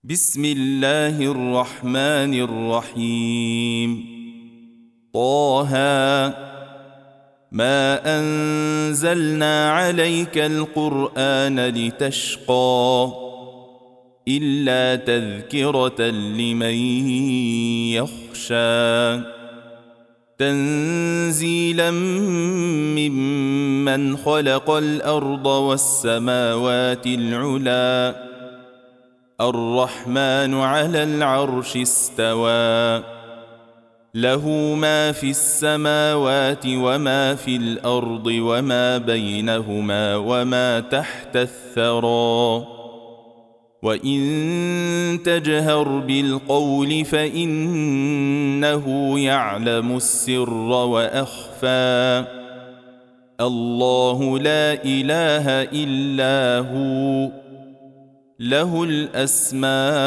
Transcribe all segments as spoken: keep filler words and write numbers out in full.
بسم الله الرحمن الرحيم. طه ما أنزلنا عليك القرآن لتشقى إلا تذكرة لمن يخشى تنزيلا ممن خلق الأرض والسماوات العلى الرحمن على العرش استوى له ما في السماوات وما في الأرض وما بينهما وما تحت الثرى وإن تجهر بالقول فإنه يعلم السر وأخفى الله لا إله إلا هو له الأسماء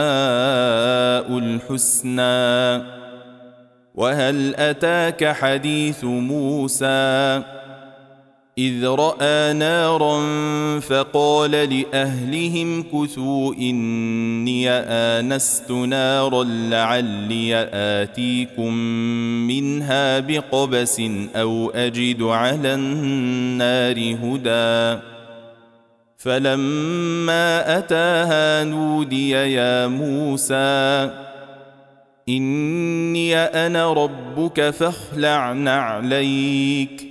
الحسنى. وهل أتاك حديث موسى إذ رأى نارا فقال لأهلهم كثوا إني آنست نارا لعلي آتيكم منها بقبس أو أجد على النار هدى فلما أتاها نودي يا موسى إني أنا ربك فاخلع نعليك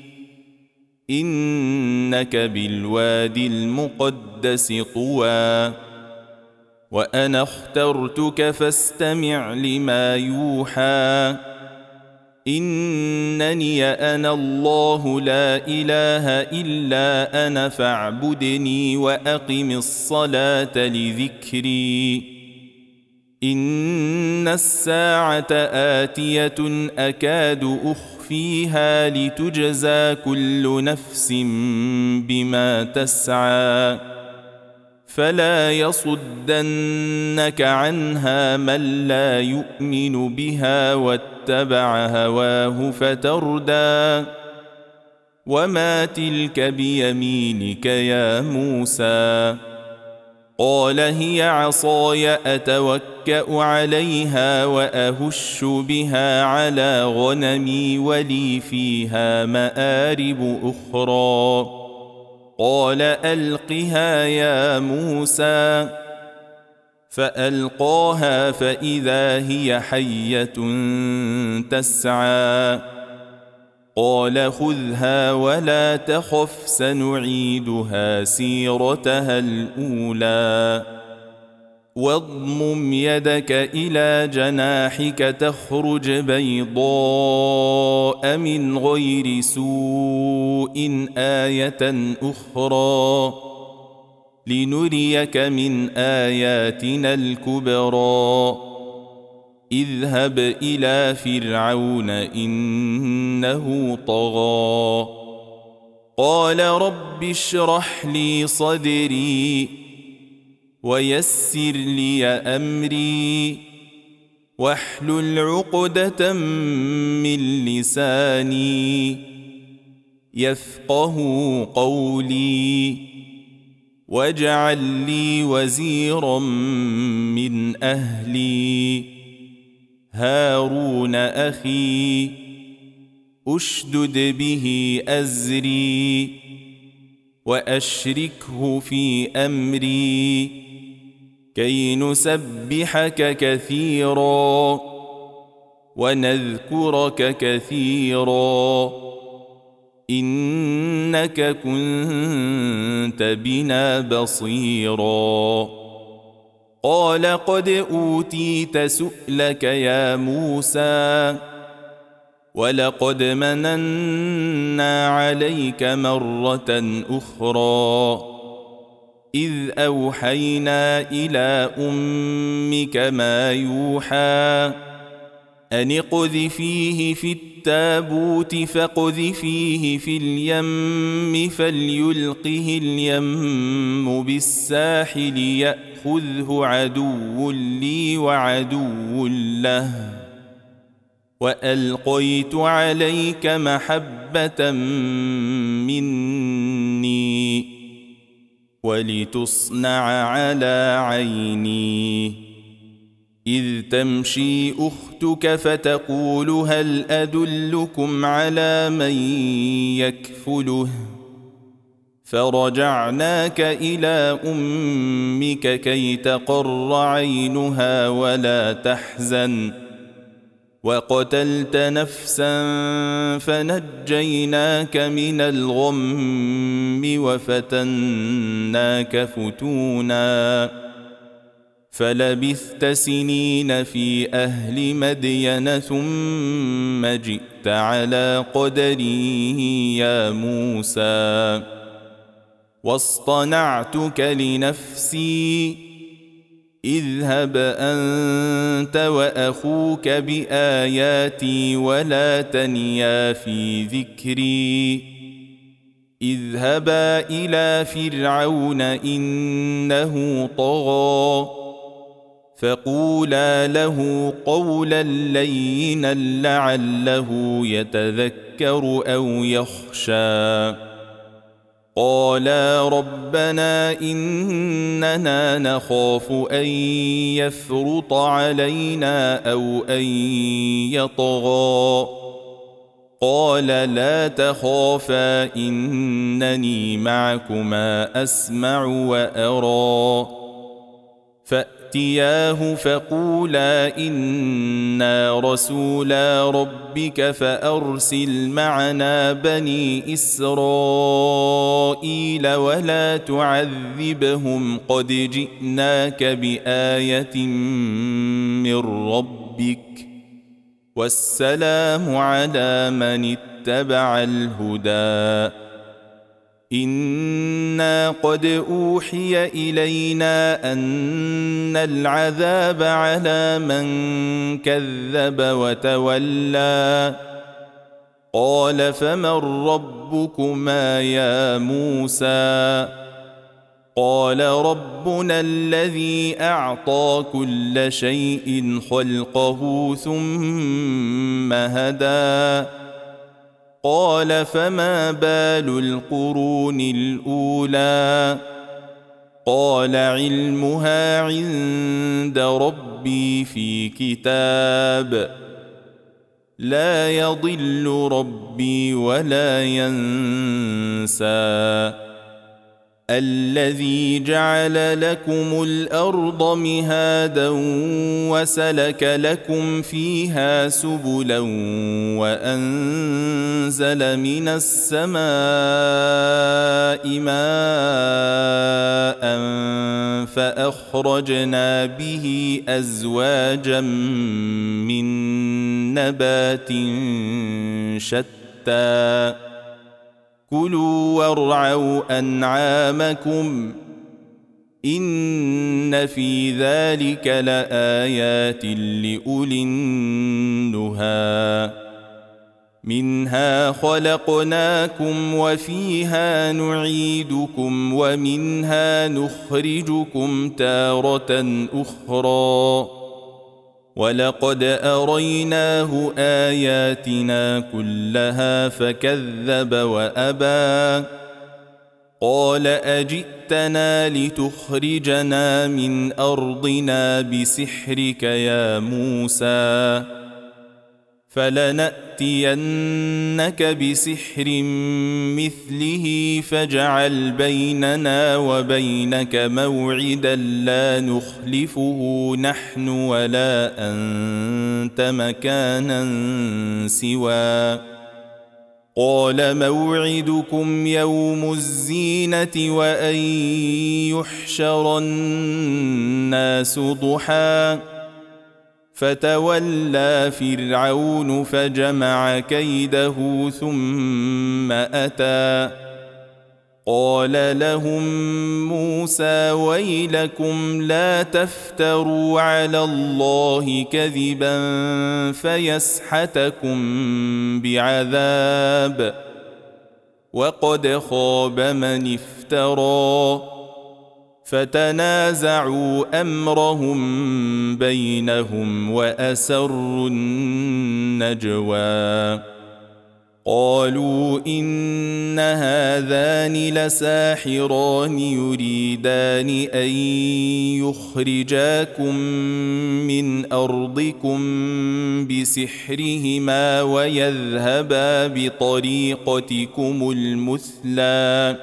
إنك بالوادي المقدس طوى وأنا اخترتك فاستمع لما يوحى إنني أنا الله لا إله إلا أنا فاعبدني وأقم الصلاة لذكري إن الساعة آتية أكاد أخفيها لتجزى كل نفس بما تسعى فلا يصدنك عنها من لا يؤمن بها واتبع هواه فتردى وما تلك بيمينك يا موسى قال هي عصاي أتوكأ عليها وأهش بها على غنمي ولي فيها مآرب أخرى قال ألقها يا موسى فألقاها فإذا هي حية تسعى قال خذها ولا تخف سنعيدها سيرتها الأولى واضمم يدك إلى جناحك تخرج بيضاء من غير سوء آية أخرى لنريك من آياتنا الكبرى اذهب إلى فرعون إنه طغى قال رب اشرح لي صدري ويسر لي أمري واحلل عقدة من لساني يفقه قولي واجعل لي وزيرا من أهلي هارون أخي أشدد به أزري وأشركه في أمري كي نسبحك كثيرا ونذكرك كثيرا إنك كنت بنا بصيرا قال قد أوتيت سؤلك يا موسى ولقد مننا عليك مرة أخرى إذ أوحينا إلى أمك ما يوحى أن اقذفيه في التابوت فاقذفيه في اليم فليلقه اليم بالساحل يأخذه عدو لي وعدو له وألقيت عليك محبة مني ولتصنع على عيني تمشي أختك فتقول هل أدلكم على من يكفله فرجعناك إلى أمك كي تقر عينها ولا تحزن وقتلت نفسا فنجيناك من الغم وفتناك فتونا فلبثت سنين في أهل مدين ثم جئت على قدري يا موسى واصطنعتك لنفسي اذهب أنت وأخوك بآياتي ولا تنيا في ذكري اذهبا إلى فرعون إنه طغى فقولا له قولا لينا لعله يتذكر أو يخشى قالا ربنا إننا نخاف أن يفرط علينا أو أن يطغى قال لا تخافا إنني معكما أسمع وأرى فأتياه فقولا إنا رسولا ربك فأرسل معنا بني إسرائيل ولا تعذبهم قد جئناك بآية من ربك والسلام على من اتبع الهدى إنا قد أوحي إلينا أن العذاب على من كذب وتولى قال فمن ربكما يا موسى قال ربنا الذي أعطى كل شيء خلقه ثم هدى قال فما بال القرون الأولى قال علمها عند ربي في كتاب لا يضل ربي ولا ينسى الذي جعل لكم الأرض مهادا وسلك لكم فيها سبلا وأنزل من السماء ماء فأخرجنا به أزواجا من نبات شتى كلوا وارعوا أنعامكم إن في ذلك لآيات لأولي النهى منها خلقناكم وفيها نعيدكم ومنها نخرجكم تارة أخرى ولقد أريناه آياتنا كلها فكذب وأبى قال أجئتنا لتخرجنا من أرضنا بسحرك يا موسى فلنأتينك بسحر مثله فاجعل بيننا وبينك موعدا لا نخلفه نحن ولا أنت مكانا سوى قال موعدكم يوم الزينة وأن يحشر الناس ضحى فتولى فرعون فجمع كيده ثم أتى قال لهم موسى ويلكم لا تفتروا على الله كذبا فيسحتكم بعذاب وقد خاب من افترى فتنازعوا أمرهم بينهم وأسروا النجوى قالوا إن هذان لساحران يريدان أن يخرجاكم من أرضكم بسحرهما ويذهبا بطريقتكم المثلى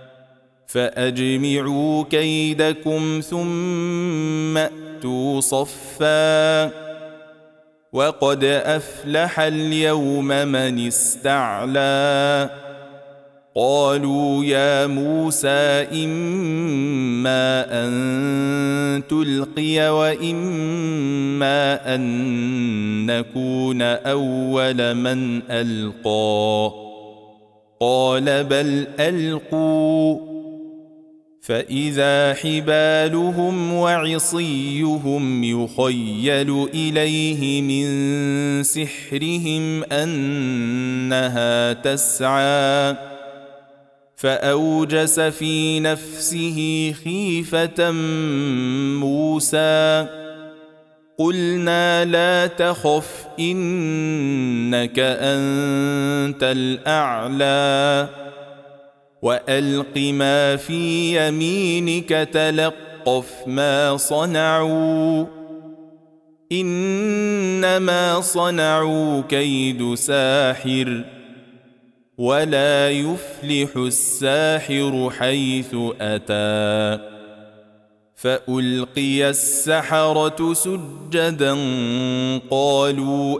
فأجمعوا كيدكم ثم أتوا صفا وقد أفلح اليوم من استعلى قالوا يا موسى إما أن تلقي وإما أن نكون أول من ألقى قال بل ألقوا فإذا حبالهم وعصيهم يخيل إليه من سحرهم أنها تسعى فأوجس في نفسه خيفة موسى قلنا لا تخف إنك أنت الأعلى وألق ما في يمينك تلقف ما صنعوا إنما صنعوا كيد ساحر ولا يفلح الساحر حيث أتى فألقي السحرة سجدا قالوا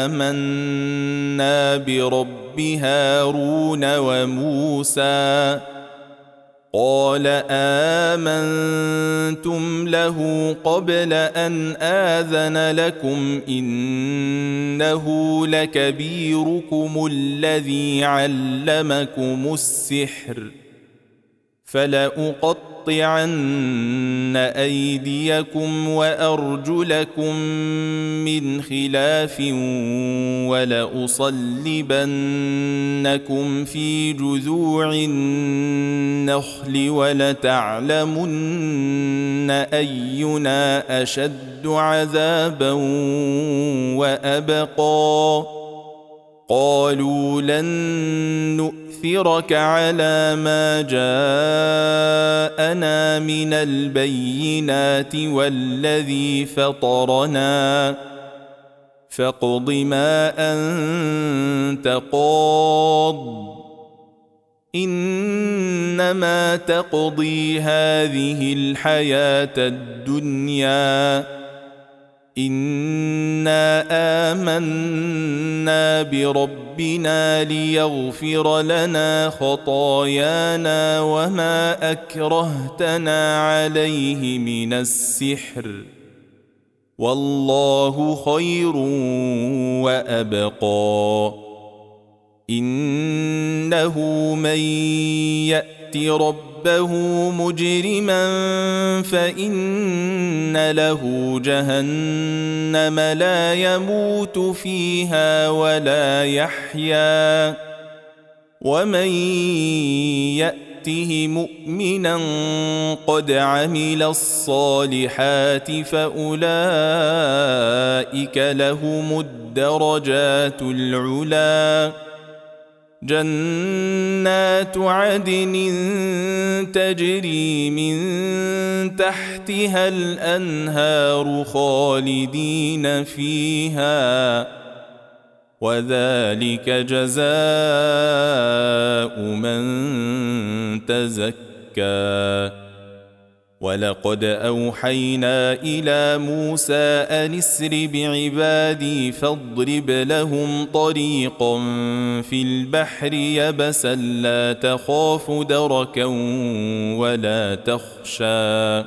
آمنا برب هارون وموسى قال آمنتم له قبل أن آذن لكم إنه لكبيركم الذي علمكم السحر فلأقطعن أيديكم وأرجلكم من خلاف ولأصلبنكم في جذوع النخل ولتعلمن أينا أشد عذابا وأبقى قالوا لن نؤثرك على ما جاءنا من البينات والذي فطرنا فاقض ما أنت قاض إنما تقضي هذه الحياة الدنيا إنا آمنا بربنا ليغفر لنا خطايانا وما أكرهتنا عليه من السحر والله خير وأبقى إنه من يأت ربه مجرما فإن له جهنم لا يموت فيها ولا يحيا ومن يأته مؤمنا قد عمل الصالحات فأولئك لهم الدرجات العلى جنات عدن تجري من تحتها الأنهار خالدين فيها وذلك جزاء من تزكى ولقد أوحينا إلى موسى أن اسر بعبادي فاضرب لهم طريقا في البحر يبسا لا تخاف دركا ولا تخشى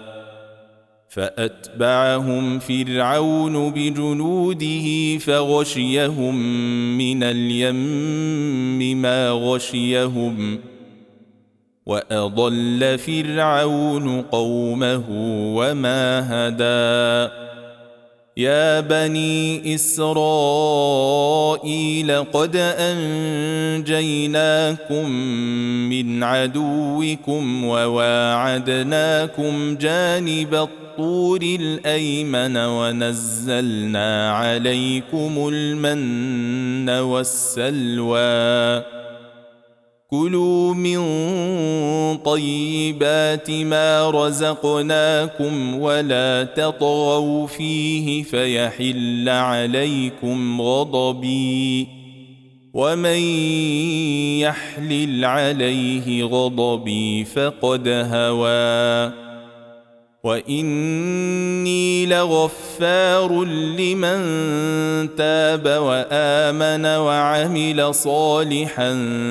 فأتبعهم فرعون بجنوده فغشيهم من اليم ما غشيهم وأضل فرعون قومه وما هدى يا بني إسرائيل قد أنجيناكم من عدوكم وواعدناكم جانب الطور الطور الأيمن ونزلنا عليكم المن والسلوى كلوا من طيبات ما رزقناكم ولا تطغوا فيه فيحل عليكم غضبي ومن يحلل عليه غضبي فقد هوى وإني لغفار لمن تاب وآمن وعمل صالحا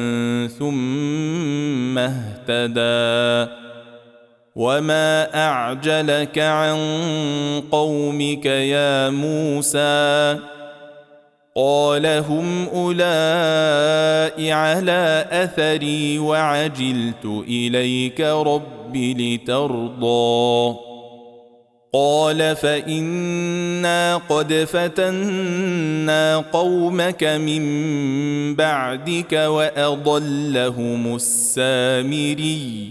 ثم اهتدى وما أعجلك عن قومك يا موسى قال هم أولئك على أثري وعجلت إليك رب لترضى قال فإنا قد فتنا قومك من بعدك وأضلهم السامري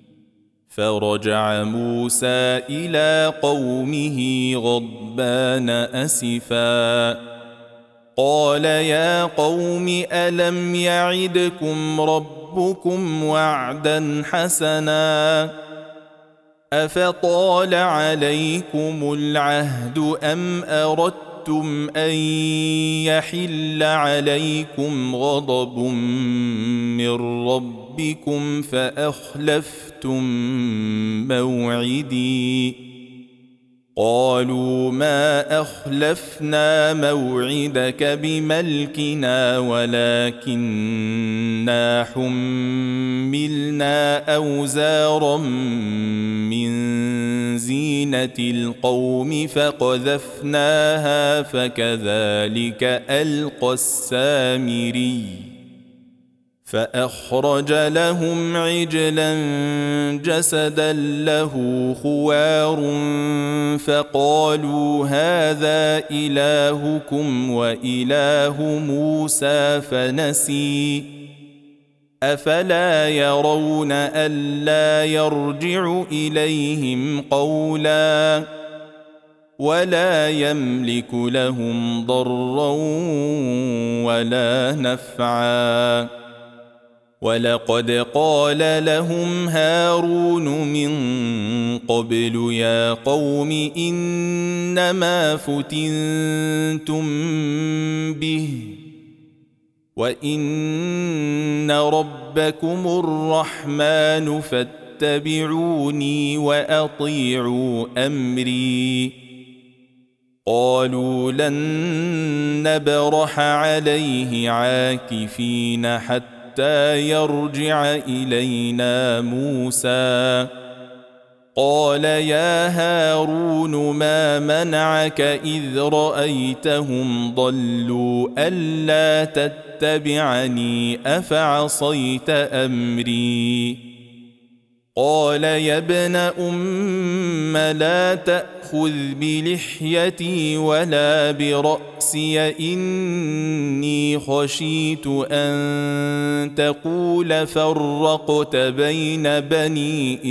فرجع موسى إلى قومه غضبان أسفا قال يا قوم ألم يعدكم ربكم وعدا حسنا أفطال عليكم العهد أم أردتم أن يحل عليكم غضب من ربكم فأخلفتم موعدي قالوا ما أخلفنا موعدك بملكنا ولكننا حملنا أوزارا من زينة القوم فقذفناها فكذلك ألقى السامري فأخرج لهم عجلا جسدا له خوار فقالوا هذا إلهكم وإله موسى فنسي أفلا يرون ألا يرجع إليهم قولا ولا يملك لهم ضرا ولا نفعا ولقد قال لهم هارون من قبل يا قوم إنما فتنتم به وإن ربكم الرحمن فاتبعوني وأطيعوا أمري قالوا لن نبرح عليه عاكفين حتى حتى يرجع إلينا موسى قال يا هارون ما منعك إذ رأيتهم ضلوا ألا تتبعني أفعصيت أمري قال يا ابن أم لا تأخذ بلحيتي ولا برأسي إني خشيت أن تقول فرقت بين بني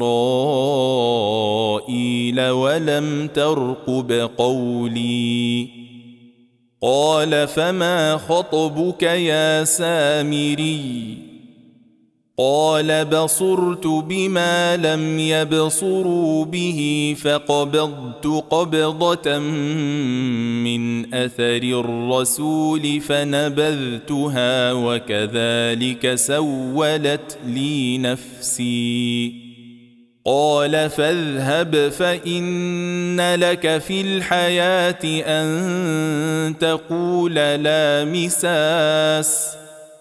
إسرائيل ولم ترقب قولي قال فما خطبك يا سامري قال بصرت بما لم يبصروا به فقبضت قبضة من أثر الرسول فنبذتها وكذلك سولت لي نفسي قال فاذهب فإن لك في الحياة أن تقول لا مساس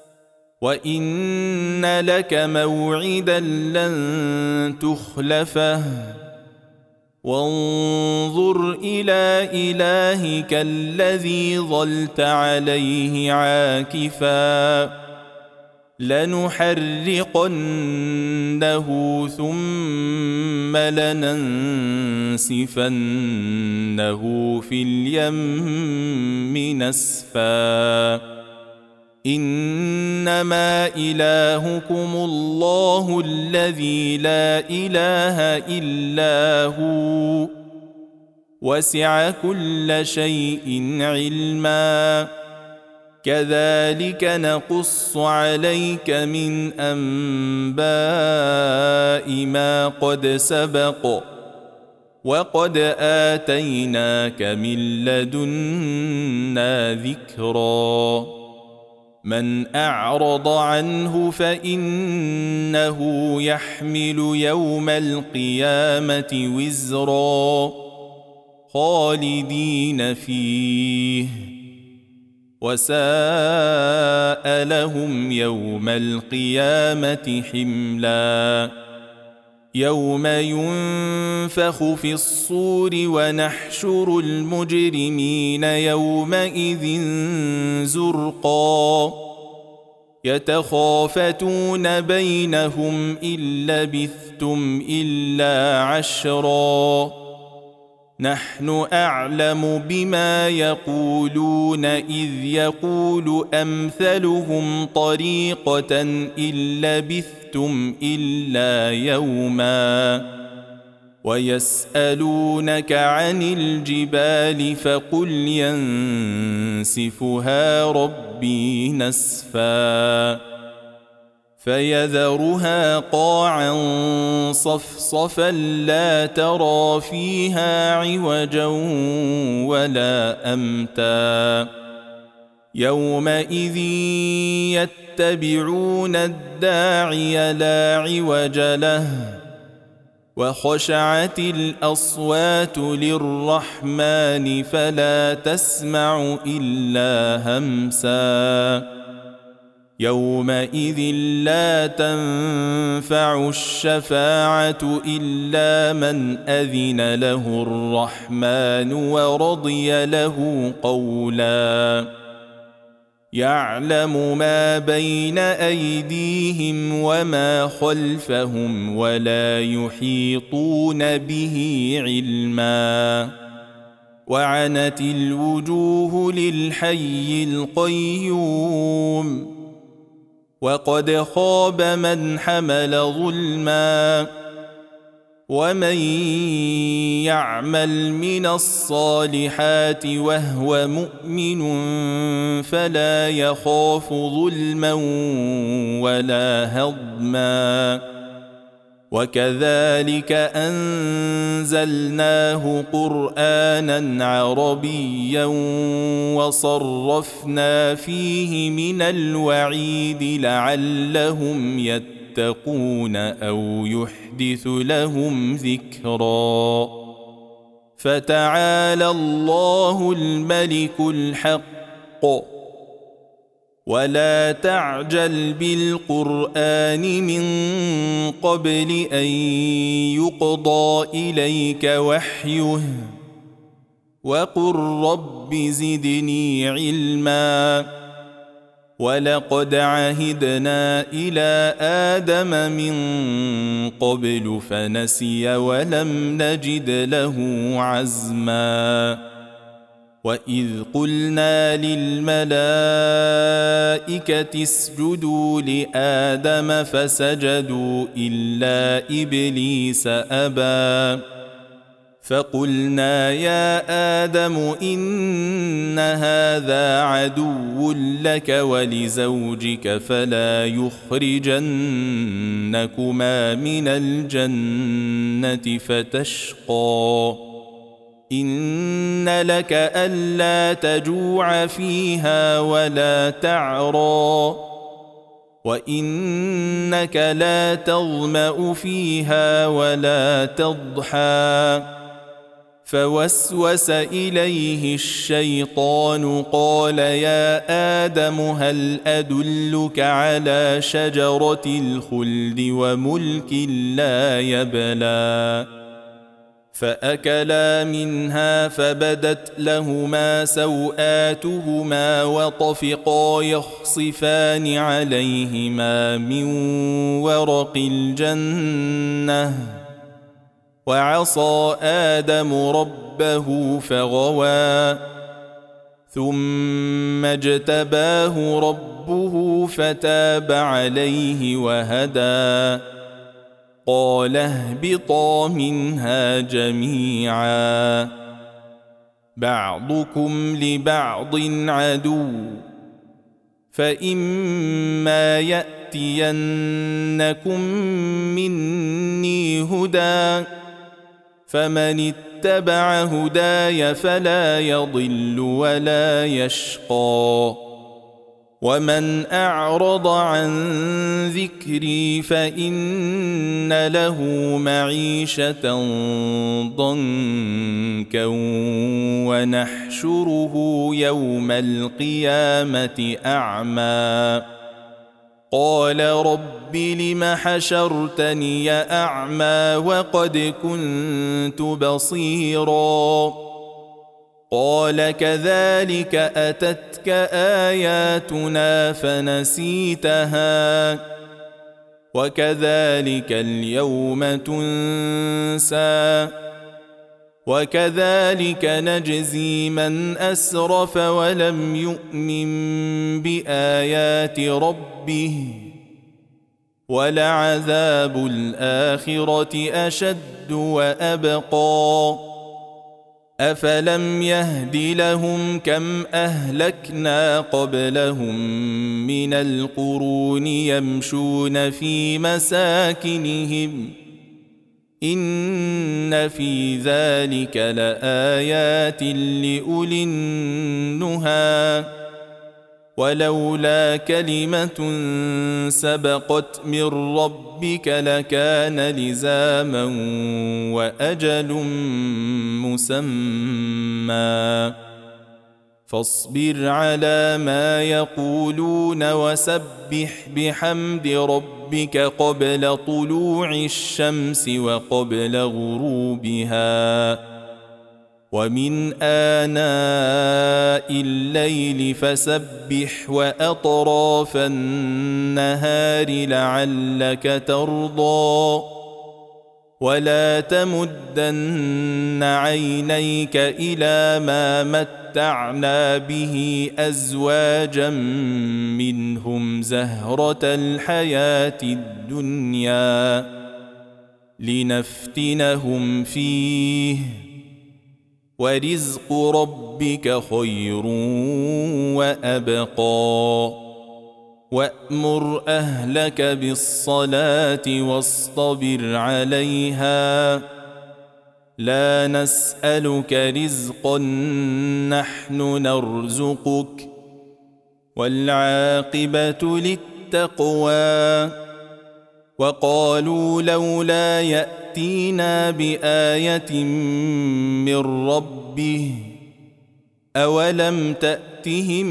وإن لك موعدا لن تخلفه وانظر إلى إلهك الذي ظلت عليه عاكفا لنحرقنه ثم لننسفنه في اليم نسفا إنما إلهكم الله الذي لا إله إلا هو وسع كل شيء علما كذلك نقص عليك من أنباء ما قد سبق وقد آتيناك من لدنا ذكرا من أعرض عنه فإنه يحمل يوم القيامة وزرا خالدين فيه وساء لهم يوم القيامة حملا يوم ينفخ في الصور ونحشر المجرمين يومئذ زرقا يتخافتون بينهم إن لبثتم إلا عشرا نحن أعلم بما يقولون إذ يقول أمثلهم طريقة إن لبثتم إلا يوما ويسألونك عن الجبال فقل ينسفها ربي نسفا فيذرها قاعا صفصفا لا ترى فيها عوجا ولا أمتا يومئذ يتبعون الداعي لا عوج له وخشعت الأصوات للرحمن فلا تسمع إلا همسا يومئذ لا تنفع الشفاعة إلا من أذن له الرحمن ورضي له قولا يعلم ما بين أيديهم وما خلفهم ولا يحيطون به علما وعنت الوجوه للحي القيوم وقد خاب من حمل ظلما ومن يعمل من الصالحات وهو مؤمن فلا يخاف ظلما ولا هضما وكذلك أنزلناه قرآنا عربيا وصرفنا فيه من الوعيد لعلهم يتقون أو يحدث لهم ذكرا فتعالى الله الملك الحق ولا تعجل بالقرآن من قبل أن يقضى إليك وحيه وقل رب زدني علما ولقد عهدنا إلى آدم من قبل فنسي ولم نجد له عزما وإذ قلنا للملائكة اسجدوا لآدم فسجدوا إلا إبليس أبى فقلنا يا آدم إن هذا عدو لك ولزوجك فلا يخرجنكما من الجنة فتشقى إن لك ألا تجوع فيها ولا تعرى وإنك لا تظمأ فيها ولا تضحى فوسوس إليه الشيطان قال يا آدم هل أدلك على شجرة الخلد وملك لا يبلى فأكلا منها فبدت لهما سوآتهما وطفقا يخصفان عليهما من ورق الجنة وعصى آدم ربه فغوى ثم اجتباه ربه ربه فتاب عليه وهدى قال اهبطا منها جميعا بعضكم لبعض عدو فإما يأتينكم مني هدى فمن اتبع هداي فلا يضل ولا يشقى ومن أعرض عن ذكري فإن له معيشة ضنكا ونحشره يوم القيامة أعمى قال رب لم حشرتني أعمى وقد كنت بصيرا قال كذلك أتتك آياتنا فنسيتها وكذلك اليوم تنسى وكذلك نجزي من أسرف ولم يؤمن بآيات ربه ولعذاب الآخرة أشد وأبقى أفلم يهد لهم كم أهلكنا قبلهم من القرون يمشون في مساكنهم إن في ذلك لآيات لأولي النهى ولولا كلمة سبقت من ربك لكان لزاما وأجل مسمى فاصبر على ما يقولون وسبح بحمد ربك قبل طلوع الشمس وقبل غروبها ومن آناء الليل فسبح وأطراف النهار لعلك ترضى ولا تمدن عينيك إلى ما متعنا به أزواجا منهم زهرة الحياة الدنيا لنفتنهم فيه ورزق ربك خير وأبقى وأمر أهلك بالصلاة واصطبر عليها لا نسألك رزقا نحن نرزقك والعاقبة للتقوى وقالوا لولا يأتينا بآية من ربه أولم تأتهم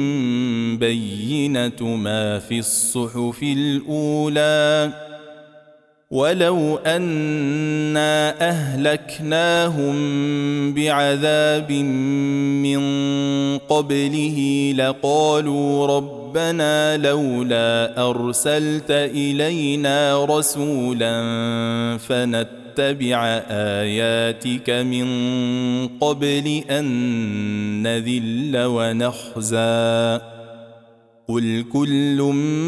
بينة ما في الصحف الأولى ولو أنا أهلكناهم بعذاب من قبله لقالوا ربنا لولا أرسلت إلينا رسولا فنتبع آياتك من قبل أن نذل ونخزى قل كل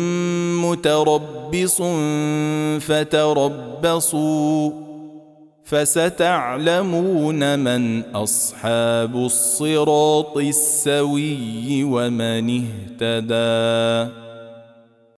متربص فتربصوا فستعلمون من أصحاب الصراط السوي ومن اهتدى.